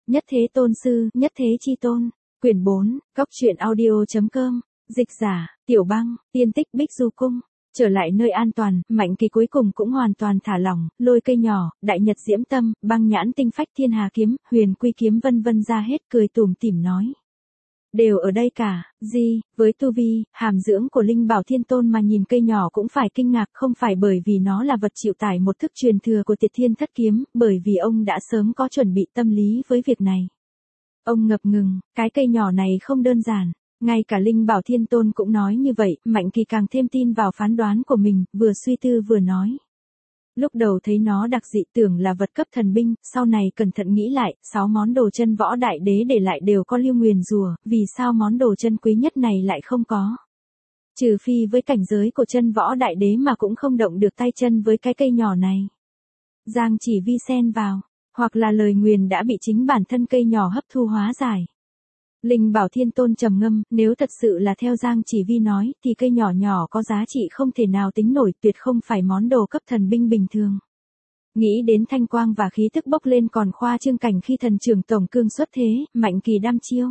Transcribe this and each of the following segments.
Nhất Thế Tôn Sư, Nhất Thế Chi Tôn. Quyển 4, Cốc truyện audio.com. Dịch giả, Tiểu Băng, tiên tích Bích Du Cung. Trở lại nơi an toàn, Mạnh Kỳ cuối cùng cũng hoàn toàn thả lỏng, lôi cây nhỏ, đại nhật diễm tâm, băng nhãn tinh phách thiên hà kiếm, huyền quy kiếm vân vân ra hết, cười tủm tỉm nói. Đều ở đây cả, với tu vi, hàm dưỡng của Linh Bảo Thiên Tôn mà nhìn cây nhỏ cũng phải kinh ngạc, không phải bởi vì nó là vật chịu tải một thức truyền thừa của Tiệt Thiên Thất Kiếm, bởi vì ông đã sớm có chuẩn bị tâm lý với việc này. Ông ngập ngừng, cái cây nhỏ này không đơn giản. Ngay cả Linh Bảo Thiên Tôn cũng nói như vậy, Mạnh Kỳ càng thêm tin vào phán đoán của mình, vừa suy tư vừa nói. Lúc đầu thấy nó đặc dị tưởng là vật cấp thần binh, sau này cẩn thận nghĩ lại, 6 món đồ chân võ đại đế để lại đều có lưu nguyền rủa, vì sao món đồ chân quý nhất này lại không có? Trừ phi với cảnh giới của chân võ đại đế mà cũng không động được tay chân với cái cây nhỏ này. Giang Chỉ Vi xen vào, hoặc là lời nguyền đã bị chính bản thân cây nhỏ hấp thu hóa giải. Linh Bảo Thiên Tôn trầm ngâm, nếu thật sự là theo Giang Chỉ Vi nói, thì cây nhỏ nhỏ có giá trị không thể nào tính nổi, tuyệt không phải món đồ cấp thần binh bình thường. Nghĩ đến thanh quang và khí tức bốc lên còn khoa trương cảnh khi thần trưởng tổng cương xuất thế, Mạnh Kỳ đăm chiêu.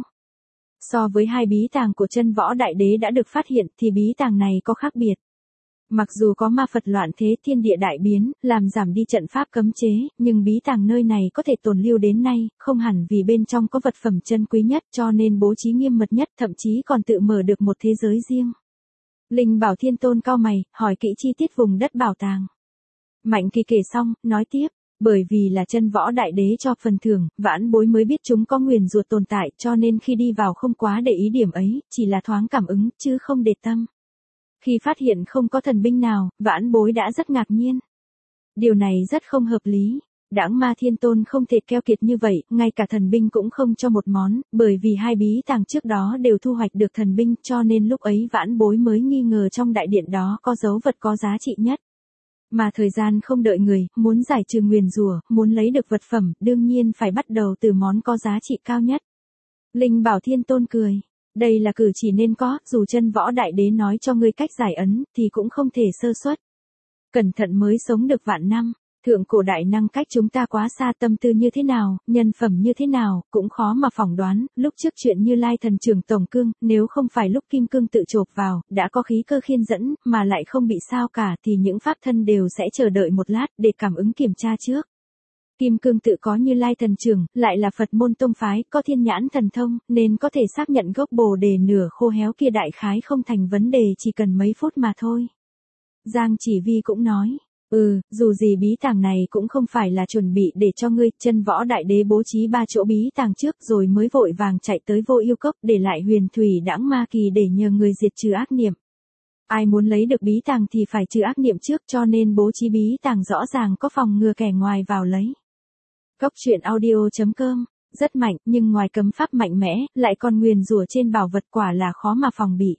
So với hai bí tàng của chân võ đại đế đã được phát hiện thì bí tàng này có khác biệt. Mặc dù có ma Phật loạn thế thiên địa đại biến, làm giảm đi trận pháp cấm chế, nhưng bí tàng nơi này có thể tồn lưu đến nay, không hẳn vì bên trong có vật phẩm chân quý nhất cho nên bố trí nghiêm mật nhất, thậm chí còn tự mở được một thế giới riêng. Linh Bảo Thiên Tôn cau mày, hỏi kỹ chi tiết vùng đất bảo tàng. Mạnh Kỳ kể xong, nói tiếp, bởi vì là chân võ đại đế cho phần thưởng, vãn bối mới biết chúng có nguyền rủa tồn tại cho nên khi đi vào không quá để ý điểm ấy, chỉ là thoáng cảm ứng, chứ không để tâm. Khi phát hiện không có thần binh nào, vãn bối đã rất ngạc nhiên. Điều này rất không hợp lý. Đãng Ma Thiên Tôn không thể keo kiệt như vậy, ngay cả thần binh cũng không cho một món, bởi vì hai bí tàng trước đó đều thu hoạch được thần binh cho nên lúc ấy vãn bối mới nghi ngờ trong đại điện đó có dấu vật có giá trị nhất. Mà thời gian không đợi người, muốn giải trừ nguyền rủa, muốn lấy được vật phẩm, đương nhiên phải bắt đầu từ món có giá trị cao nhất. Linh Bảo Thiên Tôn cười. Đây là cử chỉ nên có, dù chân võ đại đế nói cho ngươi cách giải ấn, thì cũng không thể sơ suất. Cẩn thận mới sống được vạn năm, thượng cổ đại năng cách chúng ta quá xa, tâm tư như thế nào, nhân phẩm như thế nào, cũng khó mà phỏng đoán. Lúc trước chuyện Như Lai thần trưởng tổng cương, nếu không phải lúc kim cương tự chộp vào, đã có khí cơ khiên dẫn, mà lại không bị sao cả thì những pháp thân đều sẽ chờ đợi một lát để cảm ứng kiểm tra trước. Kim cương tự có Như Lai thần trưởng, lại là Phật môn tông phái, có thiên nhãn thần thông, nên có thể xác nhận gốc bồ đề nửa khô héo kia đại khái không thành vấn đề, chỉ cần mấy phút mà thôi. Giang Chỉ Vi cũng nói, dù gì bí tàng này cũng không phải là chuẩn bị để cho ngươi, chân võ đại đế bố trí 3 chỗ bí tàng trước rồi mới vội vàng chạy tới Vô Yêu Cốc để lại huyền thủy đãng ma kỳ để nhờ người diệt trừ ác niệm. Ai muốn lấy được bí tàng thì phải trừ ác niệm trước cho nên bố trí bí tàng rõ ràng có phòng ngừa kẻ ngoài vào lấy. Cốc truyện audio.com, rất mạnh, nhưng ngoài cấm pháp mạnh mẽ, lại còn nguyền rủa trên bảo vật, quả là khó mà phòng bị.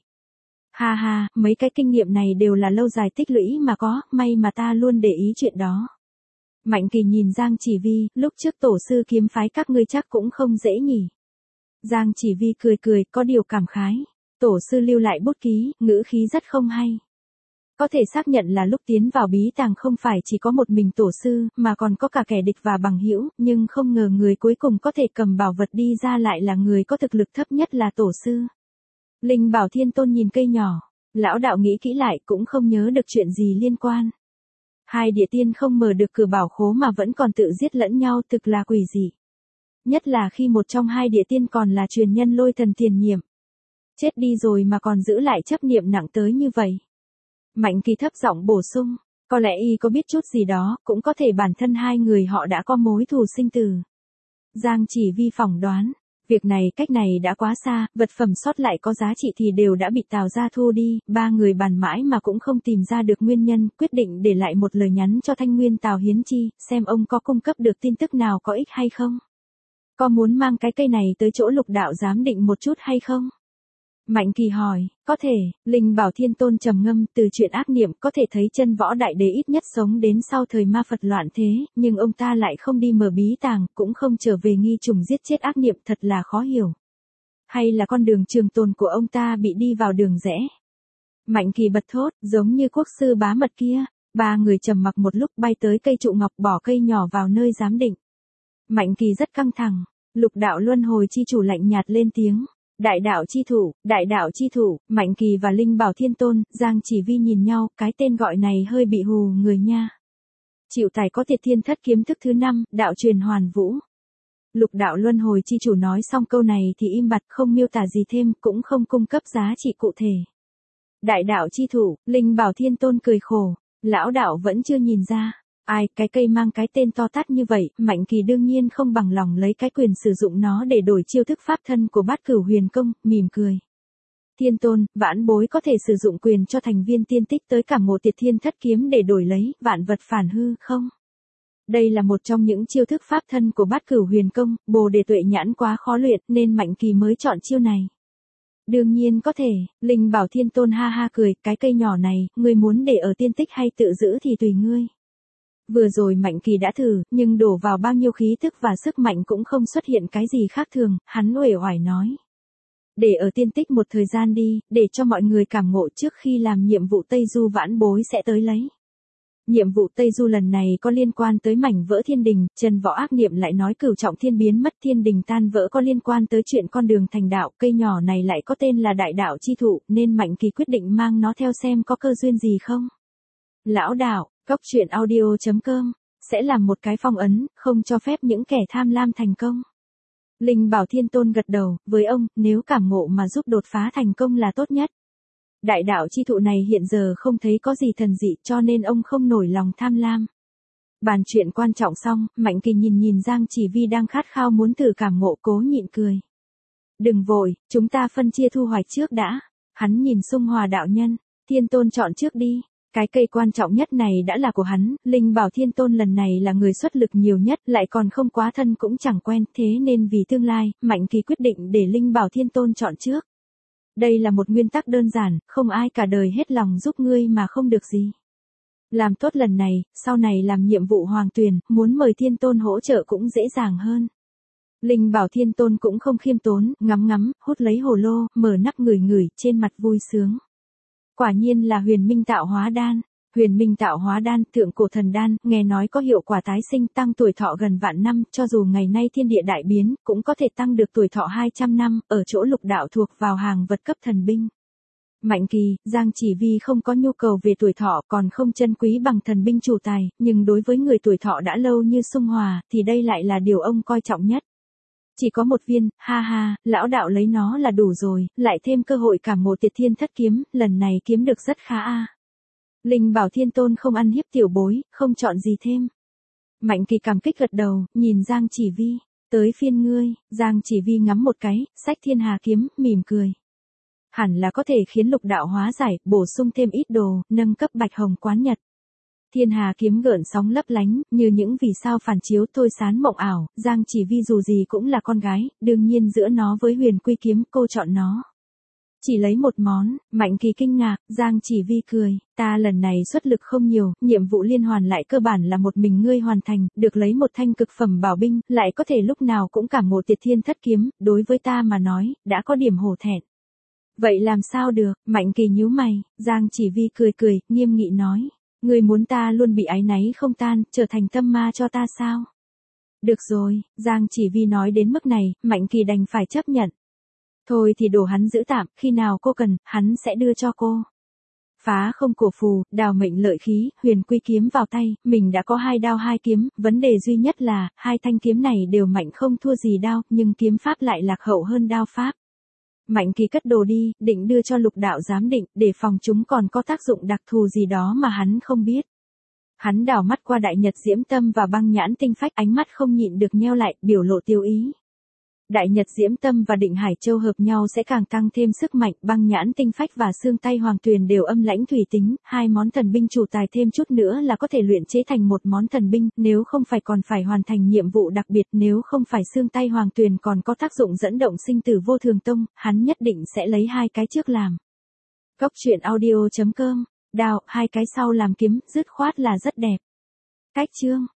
Ha ha, mấy cái kinh nghiệm này đều là lâu dài tích lũy mà có, may mà ta luôn để ý chuyện đó. Mạnh Kỳ nhìn Giang Chỉ Vi, lúc trước tổ sư kiếm phái các ngươi chắc cũng không dễ nhỉ. Giang Chỉ Vi cười cười, có điều cảm khái. Tổ sư lưu lại bút ký, ngữ khí rất không hay. Có thể xác nhận là lúc tiến vào bí tàng không phải chỉ có một mình tổ sư, mà còn có cả kẻ địch và bằng hữu, nhưng không ngờ người cuối cùng có thể cầm bảo vật đi ra lại là người có thực lực thấp nhất là tổ sư. Linh Bảo Thiên Tôn nhìn cây nhỏ, lão đạo nghĩ kỹ lại cũng không nhớ được chuyện gì liên quan. Hai địa tiên không mở được cửa bảo khố mà vẫn còn tự giết lẫn nhau, thực là quỷ dị. Nhất là khi một trong hai địa tiên còn là truyền nhân Lôi Thần Tiền Nhiệm. Chết đi rồi mà còn giữ lại chấp niệm nặng tới như vậy. Mạnh Kỳ thấp giọng bổ sung, có lẽ y có biết chút gì đó, cũng có thể bản thân hai người họ đã có mối thù sinh tử. Giang Chỉ Vi phỏng đoán, việc này cách này đã quá xa, vật phẩm sót lại có giá trị thì đều đã bị Tào gia thu đi, ba người bàn mãi mà cũng không tìm ra được nguyên nhân, quyết định để lại một lời nhắn cho Thanh Nguyên Tào Hiến Chi, xem ông có cung cấp được tin tức nào có ích hay không. Có muốn mang cái cây này tới chỗ Lục đạo giám định một chút hay không? Mạnh Kỳ hỏi, có thể. Linh Bảo Thiên Tôn trầm ngâm, từ chuyện ác niệm có thể thấy chân võ đại đế ít nhất sống đến sau thời ma Phật loạn thế, nhưng ông ta lại không đi mở bí tàng, cũng không trở về nghi trùng giết chết ác niệm, thật là khó hiểu. Hay là con đường trường tồn của ông ta bị đi vào đường rẽ? Mạnh Kỳ bật thốt, giống như quốc sư bá mật kia. Ba người trầm mặc một lúc, bay tới cây trụ ngọc, bỏ cây nhỏ vào nơi giám định. Mạnh Kỳ rất căng thẳng. Lục đạo luân hồi chi chủ lạnh nhạt lên tiếng. Đại đạo chi thủ, Mạnh Kỳ và Linh Bảo Thiên Tôn, Giang Chỉ Vi nhìn nhau, cái tên gọi này hơi bị hù người nha. Chịu tài có Tiệt Thiên Thất kiếm thức thứ 5, đạo truyền hoàn vũ. Lục đạo luân hồi chi chủ nói xong câu này thì im bặt, không miêu tả gì thêm, cũng không cung cấp giá trị cụ thể. Đại đạo chi thủ, Linh Bảo Thiên Tôn cười khổ, lão đạo vẫn chưa nhìn ra. Ai, cái cây mang cái tên to tát như vậy, Mạnh Kỳ đương nhiên không bằng lòng lấy cái quyền sử dụng nó để đổi chiêu thức pháp thân của Bát Cửu Huyền Công, mỉm cười. Thiên Tôn, vãn bối có thể sử dụng quyền cho thành viên tiên tích tới cả một Tiệt Thiên Thất kiếm để đổi lấy vạn vật phản hư không? Đây là một trong những chiêu thức pháp thân của Bát Cửu Huyền Công, Bồ Đề Tuệ Nhãn quá khó luyện nên Mạnh Kỳ mới chọn chiêu này. Đương nhiên có thể, Linh Bảo Thiên Tôn ha ha cười, cái cây nhỏ này, ngươi muốn để ở tiên tích hay tự giữ thì tùy ngươi. Vừa rồi Mạnh Kỳ đã thử, nhưng đổ vào bao nhiêu khí tức và sức mạnh cũng không xuất hiện cái gì khác thường, hắn uể oải nói. Để ở tiên tích một thời gian đi, để cho mọi người cảm ngộ trước khi làm nhiệm vụ Tây Du vãn bối sẽ tới lấy. Nhiệm vụ Tây Du lần này có liên quan tới mảnh vỡ thiên đình, Trần Võ Ác Niệm lại nói cửu trọng thiên biến mất thiên đình tan vỡ có liên quan tới chuyện con đường thành đạo, cây nhỏ này lại có tên là đại đạo chi thụ, nên Mạnh Kỳ quyết định mang nó theo xem có cơ duyên gì không. Lão đạo, Cốc Truyện Audio.com, sẽ làm một cái phong ấn, không cho phép những kẻ tham lam thành công. Linh Bảo Thiên Tôn gật đầu, với ông, nếu cảm ngộ mà giúp đột phá thành công là tốt nhất. Đại đạo chi thụ này hiện giờ không thấy có gì thần dị cho nên ông không nổi lòng tham lam. Bàn chuyện quan trọng xong, Mạnh Kỳ nhìn Giang Chỉ Vi đang khát khao muốn thử cảm ngộ cố nhịn cười. Đừng vội, chúng ta phân chia thu hoạch trước đã. Hắn nhìn Xung Hòa đạo nhân, Thiên Tôn chọn trước đi. Cái cây quan trọng nhất này đã là của hắn, Linh Bảo Thiên Tôn lần này là người xuất lực nhiều nhất, lại còn không quá thân cũng chẳng quen, thế nên vì tương lai, Mạnh Kỳ quyết định để Linh Bảo Thiên Tôn chọn trước. Đây là một nguyên tắc đơn giản, không ai cả đời hết lòng giúp ngươi mà không được gì. Làm tốt lần này, sau này làm nhiệm vụ Hoàng Tuyền, muốn mời Thiên Tôn hỗ trợ cũng dễ dàng hơn. Linh Bảo Thiên Tôn cũng không khiêm tốn, ngắm, hút lấy hồ lô, mở nắp ngửi, trên mặt vui sướng. Quả nhiên là huyền minh tạo hóa đan. Huyền minh tạo hóa đan, thượng cổ thần đan, nghe nói có hiệu quả tái sinh tăng tuổi thọ gần vạn năm, cho dù ngày nay thiên địa đại biến, cũng có thể tăng được tuổi thọ 200 năm, ở chỗ lục đạo thuộc vào hàng vật cấp thần binh. Mạnh Kỳ, Giang Chỉ Vi không có nhu cầu về tuổi thọ còn không chân quý bằng thần binh chủ tài, nhưng đối với người tuổi thọ đã lâu như Xung Hòa, thì đây lại là điều ông coi trọng nhất. Chỉ có một viên, ha, lão đạo lấy nó là đủ rồi, lại thêm cơ hội cảm ngộ Tiệt Thiên Thất kiếm, lần này kiếm được rất khá a. Linh Bảo Thiên Tôn không ăn hiếp tiểu bối, không chọn gì thêm. Mạnh Kỳ cảm kích gật đầu, nhìn Giang Chỉ Vi, tới phiên ngươi, Giang Chỉ Vi ngắm một cái, xách Thiên Hà kiếm, mỉm cười. Hẳn là có thể khiến lục đạo hóa giải, bổ sung thêm ít đồ, nâng cấp Bạch Hồng Quán Nhật. Thiên Hà kiếm gợn sóng lấp lánh, như những vì sao phản chiếu thôi sán mộng ảo, Giang Chỉ Vi dù gì cũng là con gái, đương nhiên giữa nó với Huyền Quy kiếm cô chọn nó. Chỉ lấy một món, Mạnh Kỳ kinh ngạc, Giang Chỉ Vi cười, ta lần này xuất lực không nhiều, nhiệm vụ liên hoàn lại cơ bản là một mình ngươi hoàn thành, được lấy một thanh cực phẩm bảo binh, lại có thể lúc nào cũng cảm ngộ Tiệt Thiên Thất kiếm, đối với ta mà nói, đã có điểm hổ thẹn. Vậy làm sao được, Mạnh Kỳ nhíu mày, Giang Chỉ Vi cười, nghiêm nghị nói, ngươi muốn ta luôn bị áy náy không tan, trở thành tâm ma cho ta sao? Được rồi, Giang Chỉ Vi nói đến mức này, Mạnh Kỳ đành phải chấp nhận. Thôi thì đổ hắn giữ tạm, khi nào cô cần, hắn sẽ đưa cho cô. Phá không cổ phù, đào mệnh lợi khí, Huyền Quy kiếm vào tay, mình đã có 2 đao 2 kiếm, vấn đề duy nhất là, 2 thanh kiếm này đều mạnh không thua gì đao, nhưng kiếm pháp lại lạc hậu hơn đao pháp. Mạnh Kỳ cất đồ đi, định đưa cho lục đạo giám định, để phòng chúng còn có tác dụng đặc thù gì đó mà hắn không biết. Hắn đảo mắt qua Đại Nhật Diễm Tâm và Băng Nhãn Tinh Phách, ánh mắt không nhịn được nheo lại, biểu lộ tiêu ý. Đại Nhật Diễm Tâm và Định Hải Châu hợp nhau sẽ càng tăng thêm sức mạnh, Băng Nhãn Tinh Phách và Xương Tay Hoàng Tuyền đều âm lãnh thủy tính, 2 món thần binh chủ tài thêm chút nữa là có thể luyện chế thành một món thần binh, nếu không phải còn phải hoàn thành nhiệm vụ đặc biệt, nếu không phải Xương Tay Hoàng Tuyền còn có tác dụng dẫn động sinh tử vô thường tông, hắn nhất định sẽ lấy 2 cái trước làm. Cốc Truyện Audio.com, đào, 2 cái sau làm kiếm, dứt khoát là rất đẹp. Cách chương